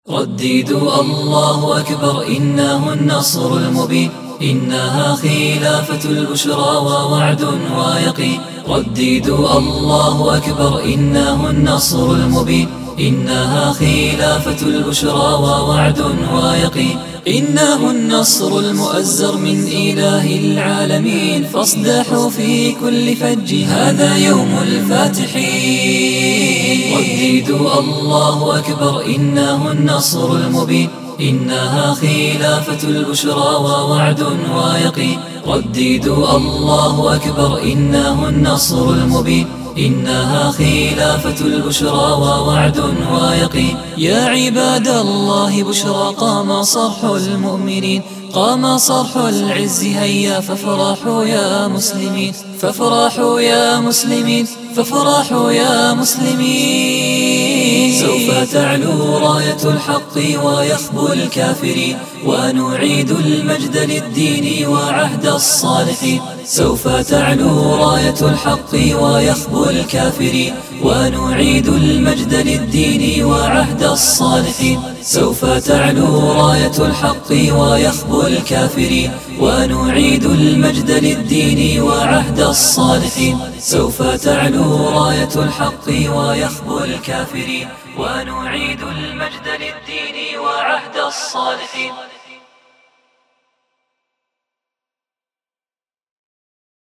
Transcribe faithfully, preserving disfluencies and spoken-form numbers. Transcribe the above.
رددوا الله أكبر إنه النصر المبين، إنها خلافة البشرى ووعد ويقين. رددوا الله أكبر إنه النصر المبين، إنها خلافة البشرى ووعد ويقين. إنه النصر المؤزر من إله العالمين، فاصدحوا في كل فج هذا يوم الفاتحين. رددوا الله أكبر إنه النصر المبين، إنها خلافة البشرى ووعد ويقين. رددوا الله أكبر إنه النصر المبين، إنها خلافة البشرى ووعد ويقين. يا عباد الله بشرى قام صرح المؤمنين، قام صرح العز هيا فافرحوا يا مسلمين، فافرحوا يا مسلمين، فافرحوا يا مسلمين. سوف تعلو راية الحق ويخبو الكافرين، ونعيد المجد للدين وعهد الصالحين. سوف تعلو راية الحق ويخبو الكافرين، ونعيد المجد للدين وعهد الصالحين. سوف تعلو راية الحق ويخبو الكافرين، ونعيد المجد للدين وعهد الصالحين. سوف تعلو راية الحق ويخبو الكافرين، ونعيد المجد للدين وعهد الصالحين.